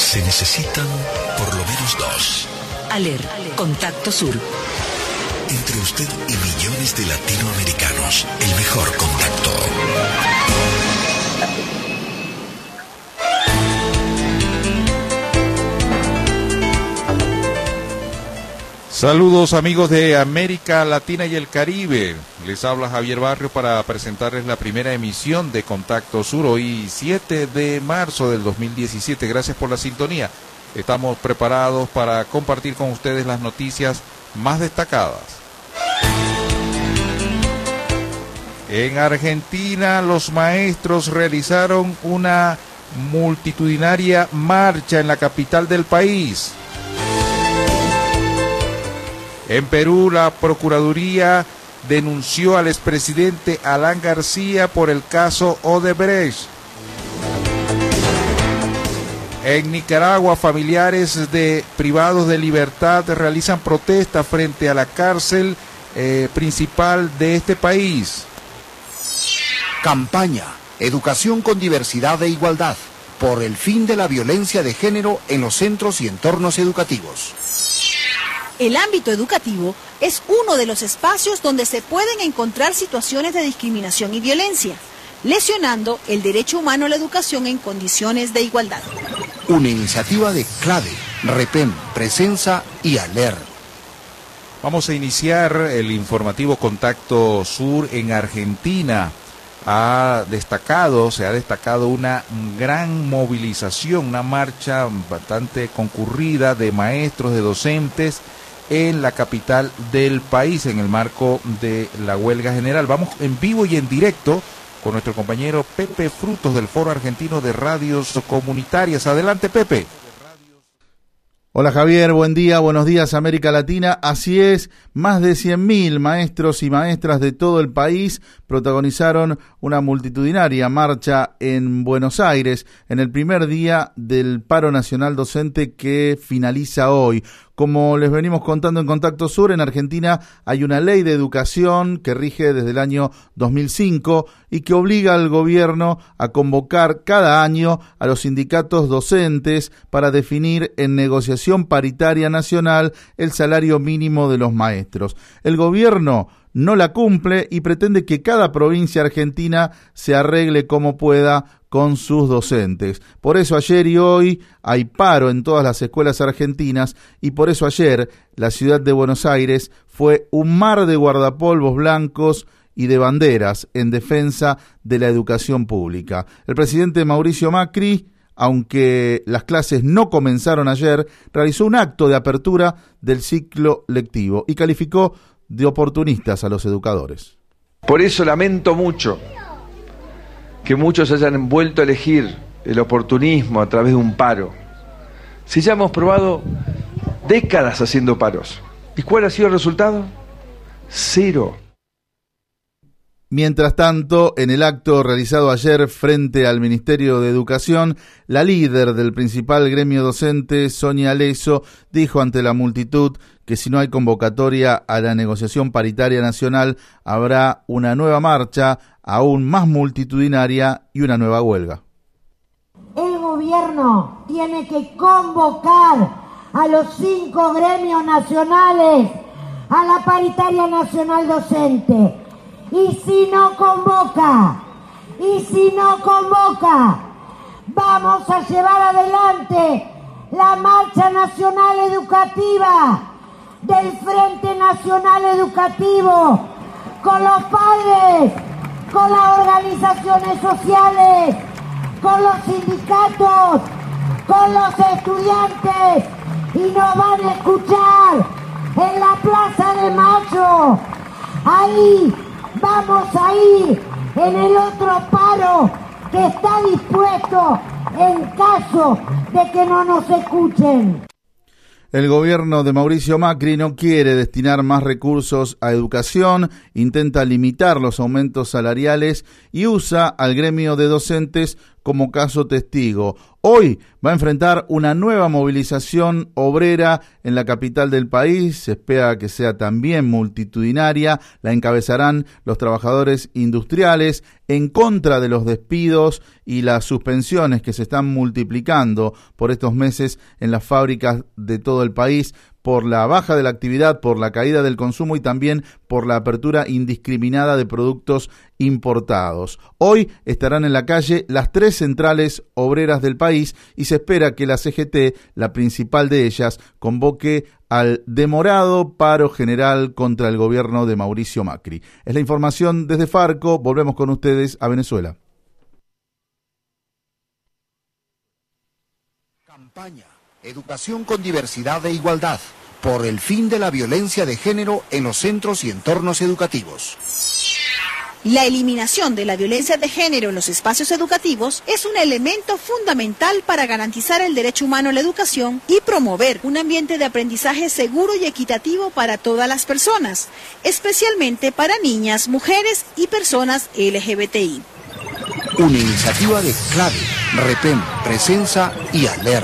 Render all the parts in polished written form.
Se necesitan por lo menos dos. ALER, Contacto Sur. Entre usted y millones de latinoamericanos, el mejor contacto. Saludos amigos de América Latina y el Caribe. Les habla Javier Barrio para presentarles la primera emisión de Contacto Sur, hoy 7 de marzo del 2017. Gracias por la sintonía. Estamos preparados para compartir con ustedes las noticias más destacadas. En Argentina, los maestros realizaron una multitudinaria marcha en la capital del país. En Perú, la Procuraduría denunció al expresidente Alan García por el caso Odebrecht. En Nicaragua, familiares de privados de libertad realizan protestas frente a la cárcel principal de este país. Campaña, educación con diversidad e igualdad, por el fin de la violencia de género en los centros y entornos educativos. El ámbito educativo es uno de los espacios donde se pueden encontrar situaciones de discriminación y violencia, lesionando el derecho humano a la educación en condiciones de igualdad. Una iniciativa de CLADE, REPEM, Presenza y ALER. Vamos a iniciar el informativo Contacto Sur en Argentina. Se ha destacado una gran movilización, una marcha bastante concurrida de maestros, de docentes en la capital del país en el marco de la huelga general. Vamos en vivo y en directo con nuestro compañero Pepe Frutos del Foro Argentino de Radios Comunitarias. Adelante, Pepe. Hola Javier, buen día, buenos días América Latina. Así es, más de 100.000 maestros y maestras de todo el país protagonizaron una multitudinaria marcha en Buenos Aires en el primer día del paro nacional docente que finaliza hoy. Como les venimos contando en Contacto Sur, en Argentina hay una ley de educación que rige desde el año 2005 y que obliga al gobierno a convocar cada año a los sindicatos docentes para definir en negociación paritaria nacional el salario mínimo de los maestros. El gobierno no la cumple y pretende que cada provincia argentina se arregle como pueda con sus docentes. Por eso ayer y hoy hay paro en todas las escuelas argentinas y por eso ayer la ciudad de Buenos Aires fue un mar de guardapolvos blancos y de banderas en defensa de la educación pública. El presidente Mauricio Macri, aunque las clases no comenzaron ayer, realizó un acto de apertura del ciclo lectivo y calificó de oportunistas a los educadores. Por eso lamento mucho que muchos hayan vuelto a elegir el oportunismo a través de un paro. Si ya hemos probado décadas haciendo paros. ¿Y cuál ha sido el resultado? Cero. Mientras tanto, en el acto realizado ayer frente al Ministerio de Educación, la líder del principal gremio docente, Sonia Leso, dijo ante la multitud que si no hay convocatoria a la negociación paritaria nacional, habrá una nueva marcha, aún más multitudinaria y una nueva huelga. El gobierno tiene que convocar a los 5 gremios nacionales a la paritaria nacional docente. Y si no convoca, vamos a llevar adelante la marcha nacional educativa del Frente Nacional Educativo, con los padres, con las organizaciones sociales, con los sindicatos, con los estudiantes, y nos van a escuchar en la Plaza de Mayo. Ahí vamos a ir en el otro paro que está dispuesto en caso de que no nos escuchen. El gobierno de Mauricio Macri no quiere destinar más recursos a educación, intenta limitar los aumentos salariales y usa al gremio de docentes como caso testigo. Hoy va a enfrentar una nueva movilización obrera en la capital del país. Se espera que sea también multitudinaria. La encabezarán los trabajadores industriales en contra de los despidos y las suspensiones que se están multiplicando por estos meses en las fábricas de todo el país, por la baja de la actividad, por la caída del consumo y también por la apertura indiscriminada de productos importados. Hoy estarán en la calle las 3 centrales obreras del país y se espera que la CGT, la principal de ellas, convoque al demorado paro general contra el gobierno de Mauricio Macri. Es la información desde Farco. Volvemos con ustedes a Venezuela. Campaña Educación con diversidad e igualdad, por el fin de la violencia de género en los centros y entornos educativos. La eliminación de la violencia de género en los espacios educativos es un elemento fundamental para garantizar el derecho humano a la educación y promover un ambiente de aprendizaje seguro y equitativo para todas las personas, especialmente para niñas, mujeres y personas LGBTI. Una iniciativa de Clave, Repem, Presenza y ALER.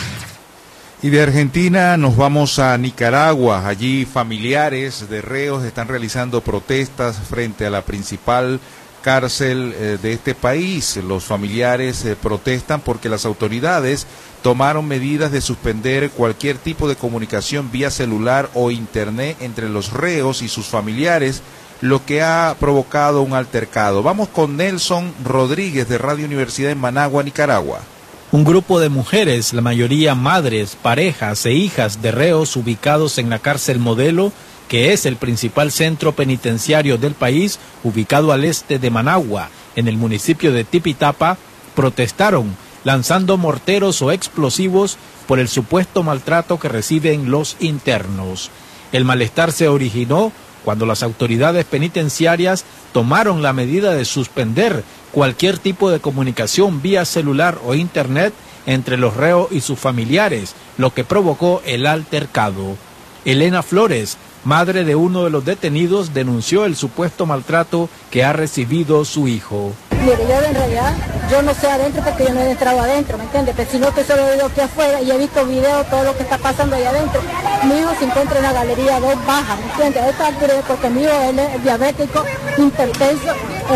Y de Argentina nos vamos a Nicaragua. Allí familiares de reos están realizando protestas frente a la principal cárcel de este país. Los familiares protestan porque las autoridades tomaron medidas de suspender cualquier tipo de comunicación vía celular o internet entre los reos y sus familiares, lo que ha provocado un altercado. Vamos con Nelson Rodríguez de Radio Universidad en Managua, Nicaragua. Un grupo de mujeres, la mayoría madres, parejas e hijas de reos ubicados en la cárcel Modelo, que es el principal centro penitenciario del país, ubicado al este de Managua, en el municipio de Tipitapa, protestaron lanzando morteros o explosivos por el supuesto maltrato que reciben los internos. El malestar se originó cuando las autoridades penitenciarias tomaron la medida de suspender cualquier tipo de comunicación vía celular o internet entre los reos y sus familiares, lo que provocó el altercado. Elena Flores, madre de uno de los detenidos, denunció el supuesto maltrato que ha recibido su hijo. Mire, yo en realidad, yo no sé adentro porque yo no he entrado adentro, ¿me entiendes? Pero sino que solo he ido aquí afuera y he visto videos, todo lo que está pasando ahí adentro. Mi hijo se encuentra en la galería 2 baja, ¿me entiendes? Esta altura porque mi hijo él es diabético, hipertenso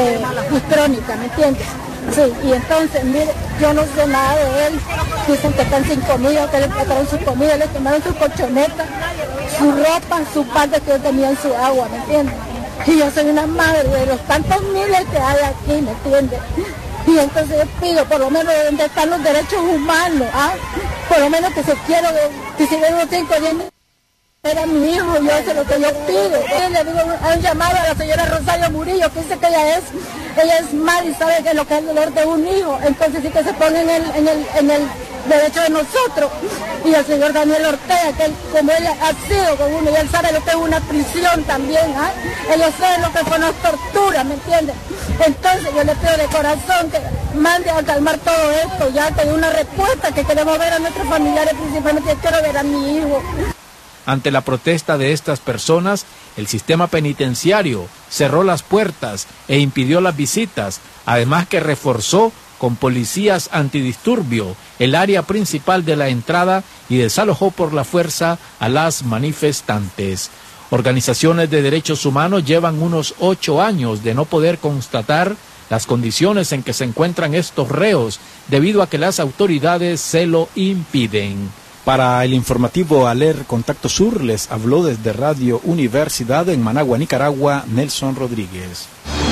y crónica, ¿me entiendes? Sí, y entonces, mire, yo no sé nada de él. Dicen que están sin comida, que le prepararon su comida, le tomaron su colchoneta, su ropa, su parte que él tenía en su agua, ¿me entiendes? Y yo soy una madre de los tantos miles que hay aquí, ¿me entiendes? Y entonces yo pido, por lo menos, donde están los derechos humanos, ¿ah? Por lo menos que se quiera, que si ven unos 5 o 10 era mi hijo, yo eso es lo que yo pido. Y le digo, hay un llamado a la señora Rosario Murillo, que dice que ella es madre y sabe que es lo que es el dolor de un hijo. Entonces sí que se pone en el derecho de nosotros. Y el señor Daniel Ortega, que él, como él ha sido con uno, y él sabe lo que es una prisión también, ¿eh? Ellos saben lo que fue una tortura, ¿me entiendes? Entonces yo le pido de corazón que mande a calmar todo esto, ya que hay una respuesta que queremos ver a nuestros familiares, principalmente quiero ver a mi hijo. Ante la protesta de estas personas, el sistema penitenciario cerró las puertas e impidió las visitas, además que reforzó con policías antidisturbio el área principal de la entrada y desalojó por la fuerza a las manifestantes. Organizaciones de derechos humanos llevan unos 8 años de no poder constatar las condiciones en que se encuentran estos reos, debido a que las autoridades se lo impiden. Para el informativo ALER Contacto Sur, les habló desde Radio Universidad en Managua, Nicaragua, Nelson Rodríguez.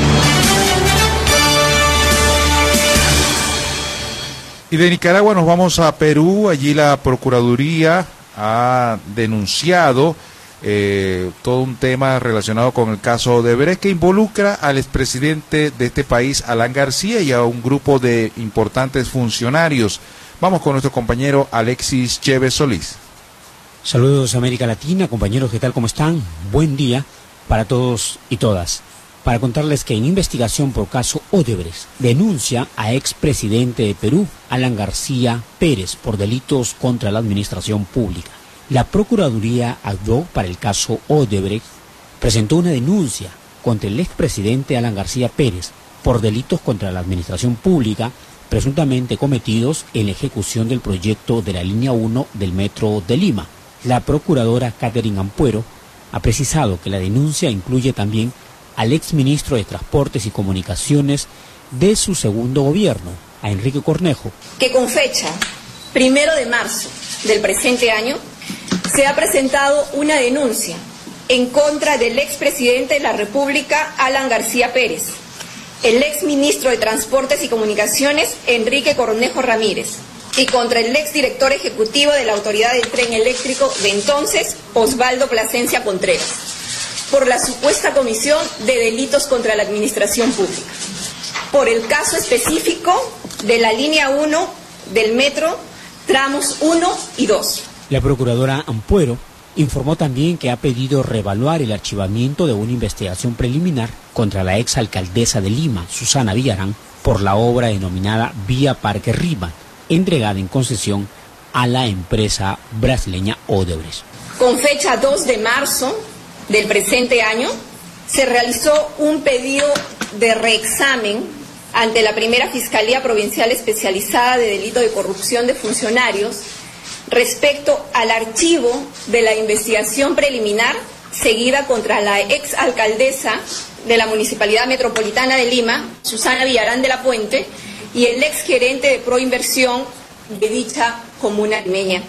Y de Nicaragua nos vamos a Perú. Allí la Procuraduría ha denunciado todo un tema relacionado con el caso Odebrecht, que involucra al expresidente de este país, Alan García, y a un grupo de importantes funcionarios. Vamos con nuestro compañero Alexis Chévez Solís. Saludos América Latina, compañeros, ¿qué tal? ¿Cómo están? Buen día para todos y todas. Para contarles que en investigación por caso Odebrecht denuncia a expresidente de Perú, Alan García Pérez, por delitos contra la administración pública. La Procuraduría ad hoc para el caso Odebrecht presentó una denuncia contra el expresidente Alan García Pérez por delitos contra la administración pública presuntamente cometidos en la ejecución del proyecto de la línea 1 del Metro de Lima. La procuradora Catherine Ampuero ha precisado que la denuncia incluye también al exministro de Transportes y Comunicaciones de su segundo gobierno, a Enrique Cornejo. Que con fecha 1 de marzo del presente año se ha presentado una denuncia en contra del expresidente de la República, Alan García Pérez, el exministro de Transportes y Comunicaciones, Enrique Cornejo Ramírez, y contra el exdirector ejecutivo de la Autoridad del Tren Eléctrico de entonces, Osvaldo Plasencia Contreras, por la supuesta comisión de delitos contra la administración pública, por el caso específico de la línea 1 del metro, tramos 1 y 2. La procuradora Ampuero informó también que ha pedido reevaluar el archivamiento de una investigación preliminar contra la exalcaldesa de Lima, Susana Villarán, por la obra denominada Vía Parque Rímac, entregada en concesión a la empresa brasileña Odebrecht. Con fecha 2 de marzo del presente año, se realizó un pedido de reexamen ante la primera Fiscalía Provincial Especializada de Delito de Corrupción de Funcionarios respecto al archivo de la investigación preliminar seguida contra la exalcaldesa de la Municipalidad Metropolitana de Lima, Susana Villarán de la Puente, y el exgerente de Proinversión de dicha comuna limeña,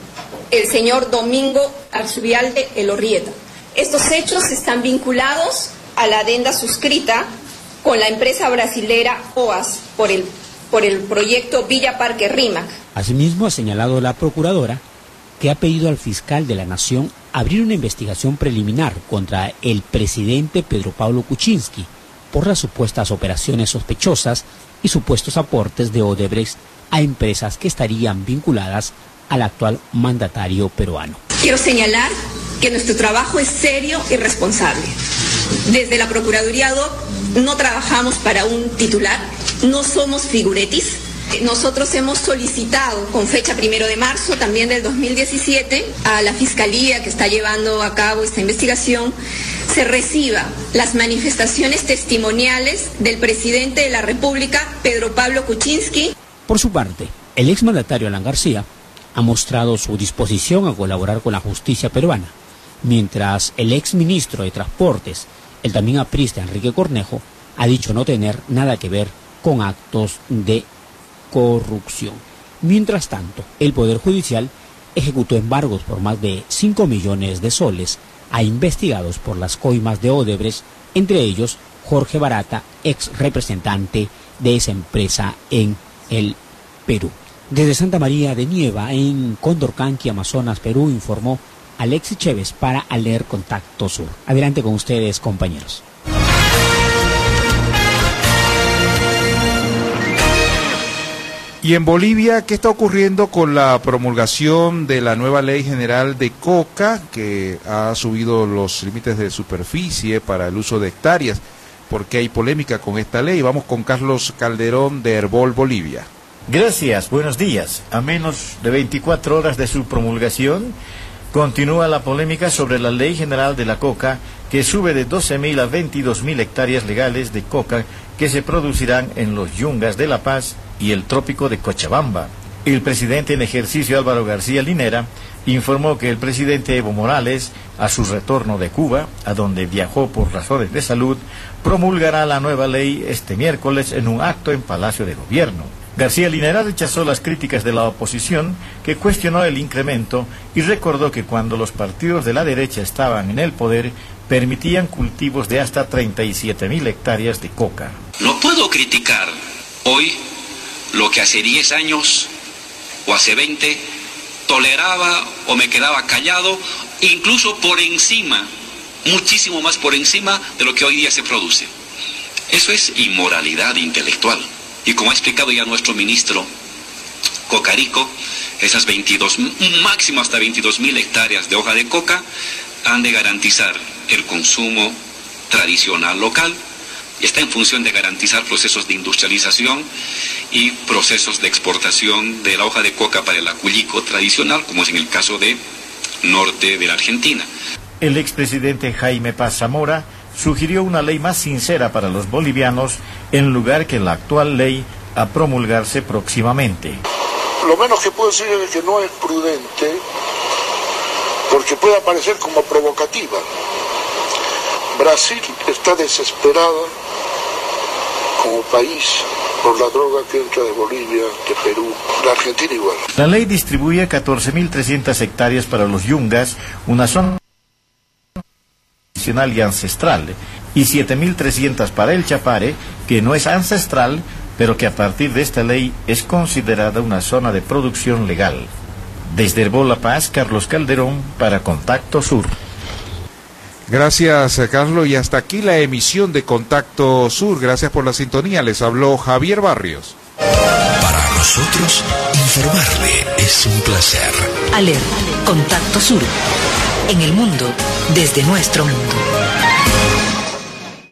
el señor Domingo Arzubialde Elorrieta. Estos hechos están vinculados a la adenda suscrita con la empresa brasilera OAS por el proyecto Villa Parque Rímac. Asimismo, ha señalado la procuradora que ha pedido al fiscal de la Nación abrir una investigación preliminar contra el presidente Pedro Pablo Kuczynski por las supuestas operaciones sospechosas y supuestos aportes de Odebrecht a empresas que estarían vinculadas al actual mandatario peruano. Quiero señalar que nuestro trabajo es serio y responsable. Desde la Procuraduría DOC no trabajamos para un titular, no somos figuretis. Nosotros hemos solicitado con fecha 1 de marzo también del 2017 a la Fiscalía que está llevando a cabo esta investigación se reciba las manifestaciones testimoniales del presidente de la República, Pedro Pablo Kuczynski. Por su parte, el exmandatario Alan García ha mostrado su disposición a colaborar con la justicia peruana, mientras el exministro de Transportes, el también aprista Enrique Cornejo, ha dicho no tener nada que ver con actos de corrupción. Mientras tanto, el Poder Judicial ejecutó embargos por más de 5 millones de soles a investigados por las coimas de Odebrecht, entre ellos Jorge Barata, ex representante de esa empresa en el Perú. Desde Santa María de Nieva, en Condorcanqui, Amazonas, Perú, informó Alexis Chévez para Aler Contacto Sur. Adelante con ustedes, compañeros. Y en Bolivia, ¿qué está ocurriendo con la promulgación de la nueva ley general de coca, que ha subido los límites de superficie para el uso de hectáreas? ¿Por qué hay polémica con esta ley? Vamos con Carlos Calderón de Herbol, Bolivia. Gracias, buenos días. A menos de 24 horas de su promulgación, continúa la polémica sobre la ley general de la coca, que sube de 12.000 a 22.000 hectáreas legales de coca que se producirán en los yungas de La Paz y el trópico de Cochabamba. El presidente en ejercicio Álvaro García Linera informó que el presidente Evo Morales, a su retorno de Cuba, a donde viajó por razones de salud, promulgará la nueva ley este miércoles en un acto en Palacio de Gobierno. García Linera rechazó las críticas de la oposición, que cuestionó el incremento y recordó que cuando los partidos de la derecha estaban en el poder, permitían cultivos de hasta 37.000 hectáreas de coca. No puedo criticar hoy lo que hace 10 años o hace 20 toleraba o me quedaba callado, incluso por encima, muchísimo más por encima de lo que hoy día se produce. Eso es inmoralidad intelectual. Y como ha explicado ya nuestro ministro Cocarico, esas 22, máximo hasta 22.000 hectáreas de hoja de coca han de garantizar el consumo tradicional local y está en función de garantizar procesos de industrialización y procesos de exportación de la hoja de coca para el acullico tradicional, como es en el caso de norte de la Argentina. El expresidente Jaime Paz Zamora sugirió una ley más sincera para los bolivianos en lugar que la actual ley a promulgarse próximamente. Lo menos que puedo decir es que no es prudente, porque puede aparecer como provocativa. Brasil está desesperada como país por la droga que entra de Bolivia, de Perú, la Argentina igual. La ley distribuye 14.300 hectáreas para los yungas, una zona tradicional y ancestral, y 7.300 para el Chapare, que no es ancestral, pero que a partir de esta ley es considerada una zona de producción legal. Desde Herbó La Paz, Carlos Calderón, para Contacto Sur. Gracias, Carlos. Y hasta aquí la emisión de Contacto Sur. Gracias por la sintonía. Les habló Javier Barrios. Para nosotros, informarle es un placer. ALER, Contacto Sur. En el mundo, desde nuestro mundo.